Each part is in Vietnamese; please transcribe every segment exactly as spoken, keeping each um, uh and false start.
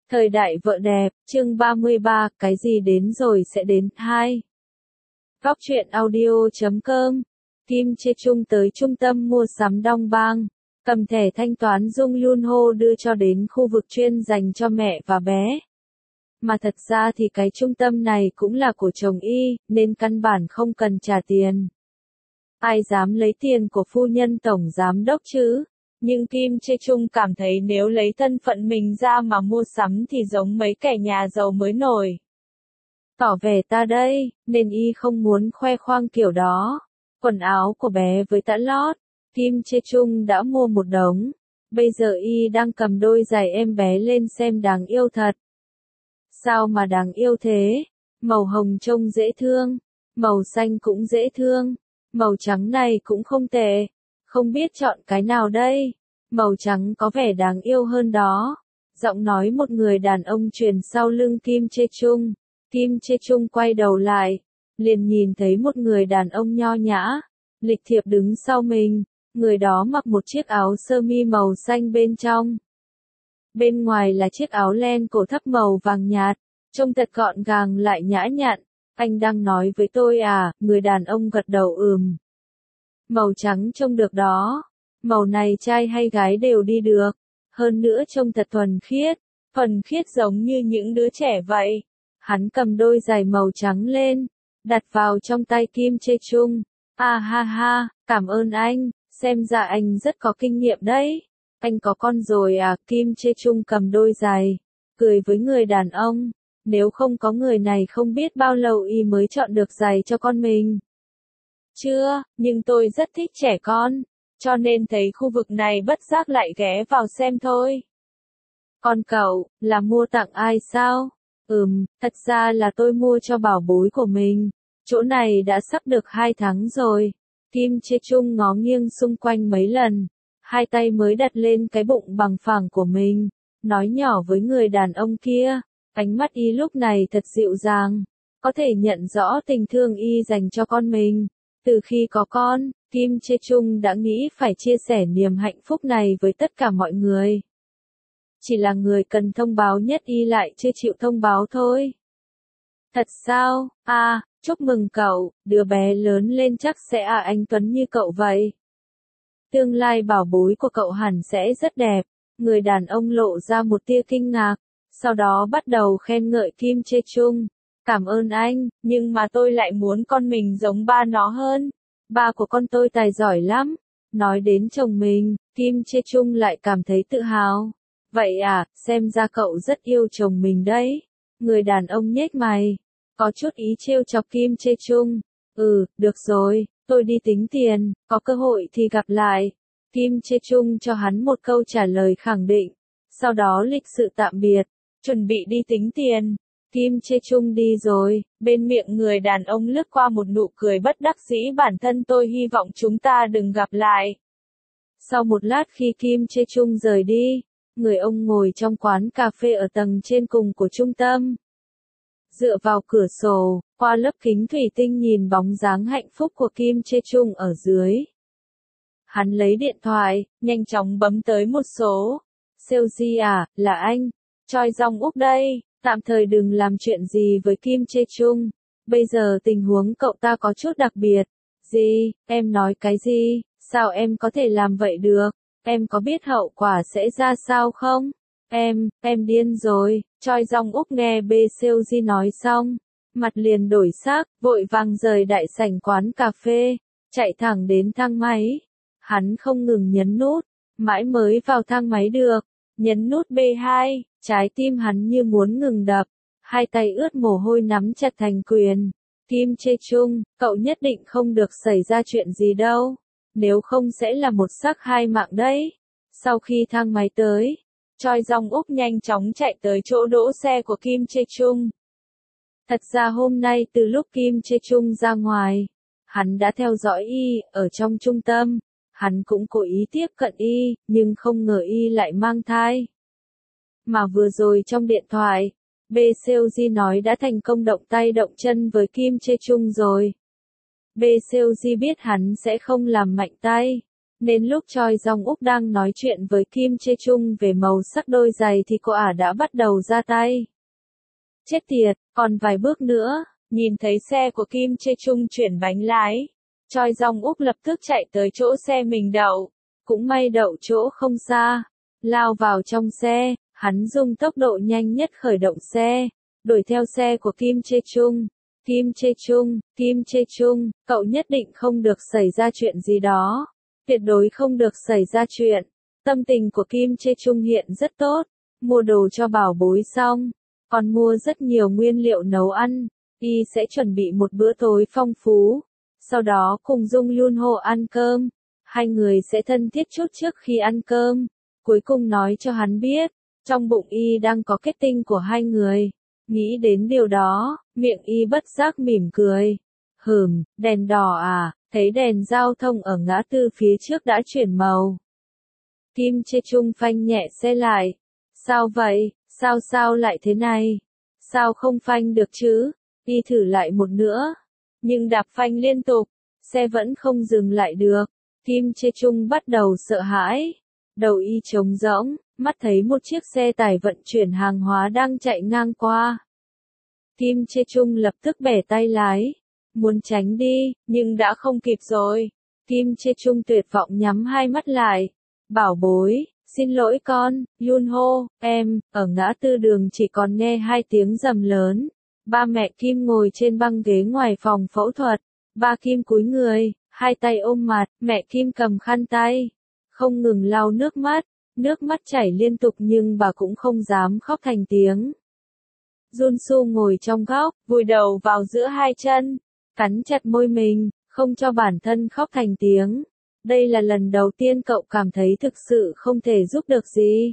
Thời đại vợ đẹp, chương ba mươi ba, cái gì đến rồi sẽ đến, hai. Góc truyện audio chấm com, Kim Chê Chung tới trung tâm mua sắm Dong Bang, cầm thẻ thanh toán Jung Yun Ho đưa cho đến khu vực chuyên dành cho mẹ và bé. Mà thật ra thì cái trung tâm này cũng là của chồng y, nên căn bản không cần trả tiền. Ai dám lấy tiền của phu nhân tổng giám đốc chứ? Nhưng Kim Chê Chung cảm thấy nếu lấy thân phận mình ra mà mua sắm thì giống mấy kẻ nhà giàu mới nổi. Tỏ vẻ ta đây, nên y không muốn khoe khoang kiểu đó. Quần áo của bé với tã lót, Kim Chê Chung đã mua một đống. Bây giờ y đang cầm đôi giày em bé lên xem đáng yêu thật. Sao mà đáng yêu thế? Màu hồng trông dễ thương, màu xanh cũng dễ thương, màu trắng này cũng không tệ. Không biết chọn cái nào đây? Màu trắng có vẻ đáng yêu hơn đó. Giọng nói một người đàn ông truyền sau lưng Kim Chê Chung. Kim Chê Chung quay đầu lại, liền nhìn thấy một người đàn ông nho nhã, lịch thiệp đứng sau mình. Người đó mặc một chiếc áo sơ mi màu xanh bên trong. Bên ngoài là chiếc áo len cổ thấp màu vàng nhạt, trông thật gọn gàng lại nhã nhặn. Anh đang nói với tôi à? Người đàn ông gật đầu ừm. Màu trắng trông được đó. Màu này trai hay gái đều đi được. Hơn nữa trông thật thuần khiết. Thuần khiết giống như những đứa trẻ vậy. Hắn cầm đôi giày màu trắng lên, đặt vào trong tay Kim Chê Chung. À ha ha, cảm ơn anh, xem ra anh rất có kinh nghiệm đấy. Anh có con rồi à? Kim Chê Chung cầm đôi giày, cười với người đàn ông. Nếu không có người này không biết bao lâu y mới chọn được giày cho con mình. Chưa, nhưng tôi rất thích trẻ con, cho nên thấy khu vực này bất giác lại ghé vào xem thôi. Còn cậu, là mua tặng ai sao? Ừm, thật ra là tôi mua cho bảo bối của mình. Chỗ này đã sắp được hai tháng rồi. Kim Chê Chung ngó nghiêng xung quanh mấy lần, hai tay mới đặt lên cái bụng bằng phẳng của mình, nói nhỏ với người đàn ông kia. Ánh mắt y lúc này thật dịu dàng, có thể nhận rõ tình thương y dành cho con mình. Từ khi có con, Kim Chê Chung đã nghĩ phải chia sẻ niềm hạnh phúc này với tất cả mọi người. Chỉ là người cần thông báo nhất y lại chưa chịu thông báo thôi. Thật sao? À, chúc mừng cậu, đứa bé lớn lên chắc sẽ à anh Tuấn như cậu vậy. Tương lai bảo bối của cậu hẳn sẽ rất đẹp. Người đàn ông lộ ra một tia kinh ngạc, sau đó bắt đầu khen ngợi Kim Chê Chung. Cảm ơn anh, nhưng mà tôi lại muốn con mình giống ba nó hơn. Ba của con tôi tài giỏi lắm. Nói đến chồng mình, Kim Chê Chung lại cảm thấy tự hào. Vậy à, xem ra cậu rất yêu chồng mình đấy. Người đàn ông nhếch mày, có chút ý trêu chọc Kim Chê Chung. Ừ, được rồi, tôi đi tính tiền, có cơ hội thì gặp lại. Kim Chê Chung cho hắn một câu trả lời khẳng định, sau đó lịch sự tạm biệt, chuẩn bị đi tính tiền. Kim Chê Chung đi rồi, bên miệng người đàn ông lướt qua một nụ cười bất đắc dĩ, bản thân tôi hy vọng chúng ta đừng gặp lại. Sau một lát khi Kim Chê Chung rời đi, người ông ngồi trong quán cà phê ở tầng trên cùng của trung tâm. Dựa vào cửa sổ, qua lớp kính thủy tinh nhìn bóng dáng hạnh phúc của Kim Chê Chung ở dưới. Hắn lấy điện thoại, nhanh chóng bấm tới một số. Sale Di à, là anh. Choi Jong Uk đây, tạm thời đừng làm chuyện gì với Kim Chê Chung. Bây giờ tình huống cậu ta có chút đặc biệt. Gì, em nói cái gì? Sao em có thể làm vậy được? Em có biết hậu quả sẽ ra sao không? Em, em điên rồi. Choi Jong Uk nghe bê Seo Ji nói xong, mặt liền đổi sắc, vội vàng rời đại sảnh quán cà phê, chạy thẳng đến thang máy. Hắn không ngừng nhấn nút, mãi mới vào thang máy được. Nhấn nút bê hai, trái tim hắn như muốn ngừng đập, hai tay ướt mồ hôi nắm chặt thành quyền. Kim Chê Chung, cậu nhất định không được xảy ra chuyện gì đâu, nếu không sẽ là một xác hai mạng đấy. Sau khi thang máy tới, Choi Jong Uk nhanh chóng chạy tới chỗ đỗ xe của Kim Chê Chung. Thật ra hôm nay từ lúc Kim Chê Chung ra ngoài, hắn đã theo dõi y, ở trong trung tâm. Hắn cũng cố ý tiếp cận y, nhưng không ngờ y lại mang thai. Mà vừa rồi trong điện thoại, bê Seo Ji nói đã thành công động tay động chân với Kim Chê Chung rồi. bê Seo Ji biết hắn sẽ không làm mạnh tay, Nên lúc Choi Jong Uk đang nói chuyện với Kim Chae Chung về màu sắc đôi giày thì cô ả đã bắt đầu ra tay. Chết tiệt, còn vài bước nữa, nhìn thấy xe của Kim Chae Chung chuyển bánh lái. Choi Jong Uk lập tức chạy tới chỗ xe mình đậu. Cũng may đậu chỗ không xa. Lao vào trong xe, hắn dùng tốc độ nhanh nhất khởi động xe. Đuổi theo xe của Kim Chae Chung. Kim Chae Chung, Kim Chae Chung, cậu nhất định không được xảy ra chuyện gì đó. Tuyệt đối không được xảy ra chuyện. Tâm tình của Kim Chae Chung hiện rất tốt. Mua đồ cho bảo bối xong. Còn mua rất nhiều nguyên liệu nấu ăn. Y sẽ chuẩn bị một bữa tối phong phú. Sau đó cùng Jung Yun Ho ăn cơm. Hai người sẽ thân thiết chút trước khi ăn cơm. Cuối cùng nói cho hắn biết. Trong bụng Y đang có kết tinh của hai người. Nghĩ đến điều đó, miệng Y bất giác mỉm cười. Hừm, đèn đỏ à, thấy đèn giao thông ở ngã tư phía trước đã chuyển màu. Kim Chae Chung phanh nhẹ xe lại. Sao vậy, sao sao lại thế này? Sao không phanh được chứ? Y thử lại một nữa. Nhưng đạp phanh liên tục, xe vẫn không dừng lại được. Kim Chae Chung bắt đầu sợ hãi. Đầu Y trống rỗng, mắt thấy một chiếc xe tải vận chuyển hàng hóa đang chạy ngang qua. Kim Chae Chung lập tức bẻ tay lái. Muốn tránh đi, nhưng đã không kịp rồi. Kim Chae Chung tuyệt vọng nhắm hai mắt lại. Bảo bối, xin lỗi con, Yun Ho, em, ở ngã tư đường chỉ còn nghe hai tiếng rầm lớn. Ba mẹ Kim ngồi trên băng ghế ngoài phòng phẫu thuật. Ba Kim cúi người, hai tay ôm mặt, mẹ Kim cầm khăn tay. Không ngừng lau nước mắt, nước mắt chảy liên tục nhưng bà cũng không dám khóc thành tiếng. Jun Soo ngồi trong góc, vùi đầu vào giữa hai chân, cắn chặt môi mình, không cho bản thân khóc thành tiếng. Đây là lần đầu tiên cậu cảm thấy thực sự không thể giúp được gì.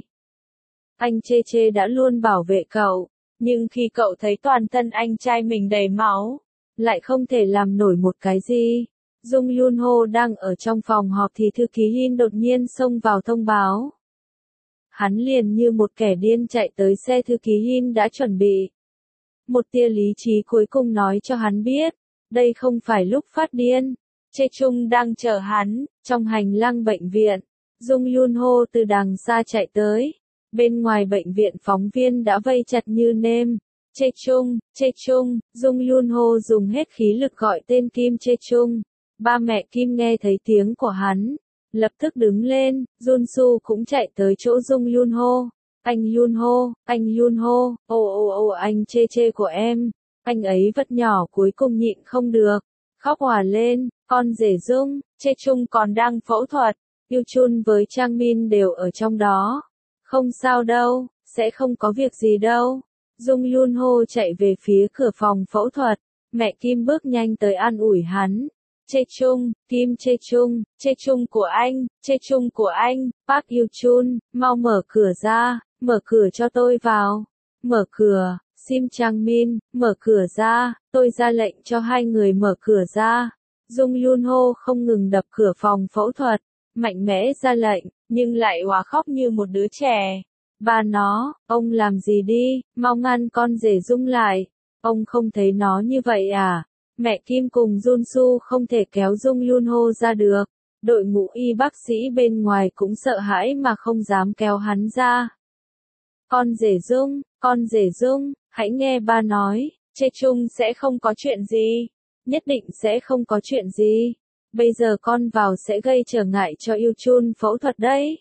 Anh Chê Chê đã luôn bảo vệ cậu, nhưng khi cậu thấy toàn thân anh trai mình đầy máu, lại không thể làm nổi một cái gì. Jung Yun Ho đang ở trong phòng họp thì thư ký Hin đột nhiên xông vào thông báo. Hắn liền như một kẻ điên chạy tới xe thư ký Hin đã chuẩn bị. Một tia lý trí cuối cùng nói cho hắn biết, đây không phải lúc phát điên. Chae Chung đang chờ hắn, trong hành lang bệnh viện. Jung Yun Ho từ đằng xa chạy tới. Bên ngoài bệnh viện phóng viên đã vây chặt như nêm. Chae Chung, Chae Chung, Jung Yun Ho dùng hết khí lực gọi tên Kim Chae Chung. Ba mẹ Kim nghe thấy tiếng của hắn, lập tức đứng lên. Jun Soo cũng chạy tới chỗ Jung Yun Ho. Anh Yun Ho, anh Yun Ho, ô ô ô anh Chê Chê của em. Anh ấy vật nhỏ cuối cùng nhịn không được, khóc òa lên. Con rể Dung, Chae Chung còn đang phẫu thuật. Yoo Chun với Chang Min đều ở trong đó. Không sao đâu, sẽ không có việc gì đâu. Jung Yun Ho chạy về phía cửa phòng phẫu thuật. Mẹ Kim bước nhanh tới an ủi hắn. Chae Chung, Kim Chae Chung, Chae Chung của anh, Chae Chung của anh, Park Yoo Chun, mau mở cửa ra, mở cửa cho tôi vào. Mở cửa, Sim Chang Min, mở cửa ra, tôi ra lệnh cho hai người mở cửa ra. Jung Yun Ho không ngừng đập cửa phòng phẫu thuật, mạnh mẽ ra lệnh, nhưng lại òa khóc như một đứa trẻ. Ba nó, ông làm gì đi, mau ngăn con rể Dung lại. Ông không thấy nó như vậy à? Mẹ Kim cùng Jun Soo không thể kéo Jung Yun Ho ra được. Đội ngũ y bác sĩ bên ngoài cũng sợ hãi mà không dám kéo hắn ra. Con rể Dung, con rể Dung, hãy nghe ba nói, Chae Chung sẽ không có chuyện gì. Nhất định sẽ không có chuyện gì. Bây giờ con vào sẽ gây trở ngại cho Yoo Chun phẫu thuật đấy.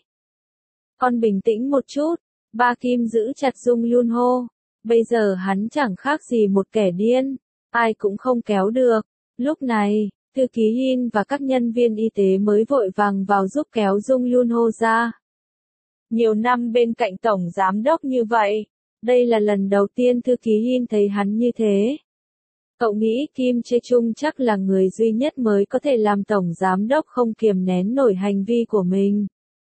Con bình tĩnh một chút. Ba Kim giữ chặt Jung Yun Ho. Bây giờ hắn chẳng khác gì một kẻ điên. Ai cũng không kéo được. Lúc này, thư ký Hin và các nhân viên y tế mới vội vàng vào giúp kéo Jung Yun Ho ra. Nhiều năm bên cạnh tổng giám đốc như vậy. Đây là lần đầu tiên thư ký Hin thấy hắn như thế. Cậu nghĩ Kim Chae Chung chắc là người duy nhất mới có thể làm tổng giám đốc không kiềm nén nổi hành vi của mình.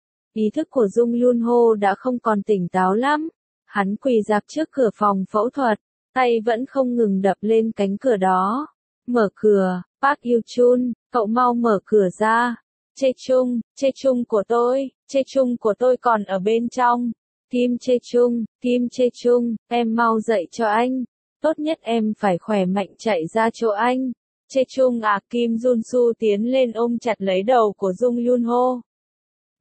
Ý thức của Jung Yun Ho đã không còn tỉnh táo lắm. Hắn quỳ rạp trước cửa phòng phẫu thuật, tay vẫn không ngừng đập lên cánh cửa đó. Mở cửa, Park Yoo Chun, cậu mau mở cửa ra. Chae Chung, Chae Chung của tôi, Chae Chung của tôi còn ở bên trong. Kim Chae Chung, Kim Chae Chung, em mau dậy cho anh. Tốt nhất em phải khỏe mạnh chạy ra chỗ anh. Chae Chung à, Kim Jun Soo tiến lên ôm chặt lấy đầu của Jung Yun Ho.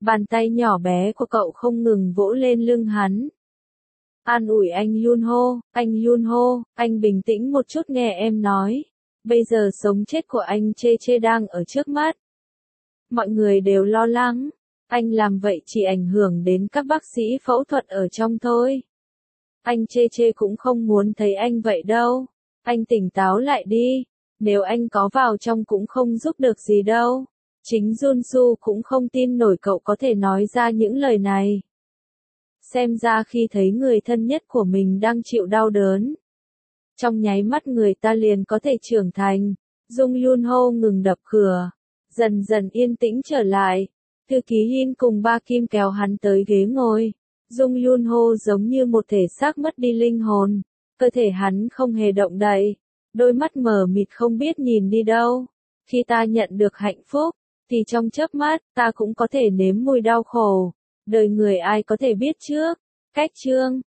Bàn tay nhỏ bé của cậu không ngừng vỗ lên lưng hắn. An ủi anh Yunho, anh Yunho, anh bình tĩnh một chút nghe em nói. Bây giờ sống chết của anh Chê Chê đang ở trước mắt. Mọi người đều lo lắng. Anh làm vậy chỉ ảnh hưởng đến các bác sĩ phẫu thuật ở trong thôi. Anh Chê Chê cũng không muốn thấy anh vậy đâu. Anh tỉnh táo lại đi. Nếu anh có vào trong cũng không giúp được gì đâu. Chính Junsu cũng không tin nổi cậu có thể nói ra những lời này. Xem ra khi thấy người thân nhất của mình đang chịu đau đớn, trong nháy mắt người ta liền có thể trưởng thành. Dung Yunho ngừng đập cửa, dần dần yên tĩnh trở lại. Thư ký Hin cùng Ba Kim kéo hắn tới ghế ngồi. Dung Yunho giống như một thể xác mất đi linh hồn, cơ thể hắn không hề động đậy, đôi mắt mờ mịt không biết nhìn đi đâu. Khi ta nhận được hạnh phúc, thì trong chớp mắt, ta cũng có thể nếm mùi đau khổ. Đời người ai có thể biết trước. Cách chương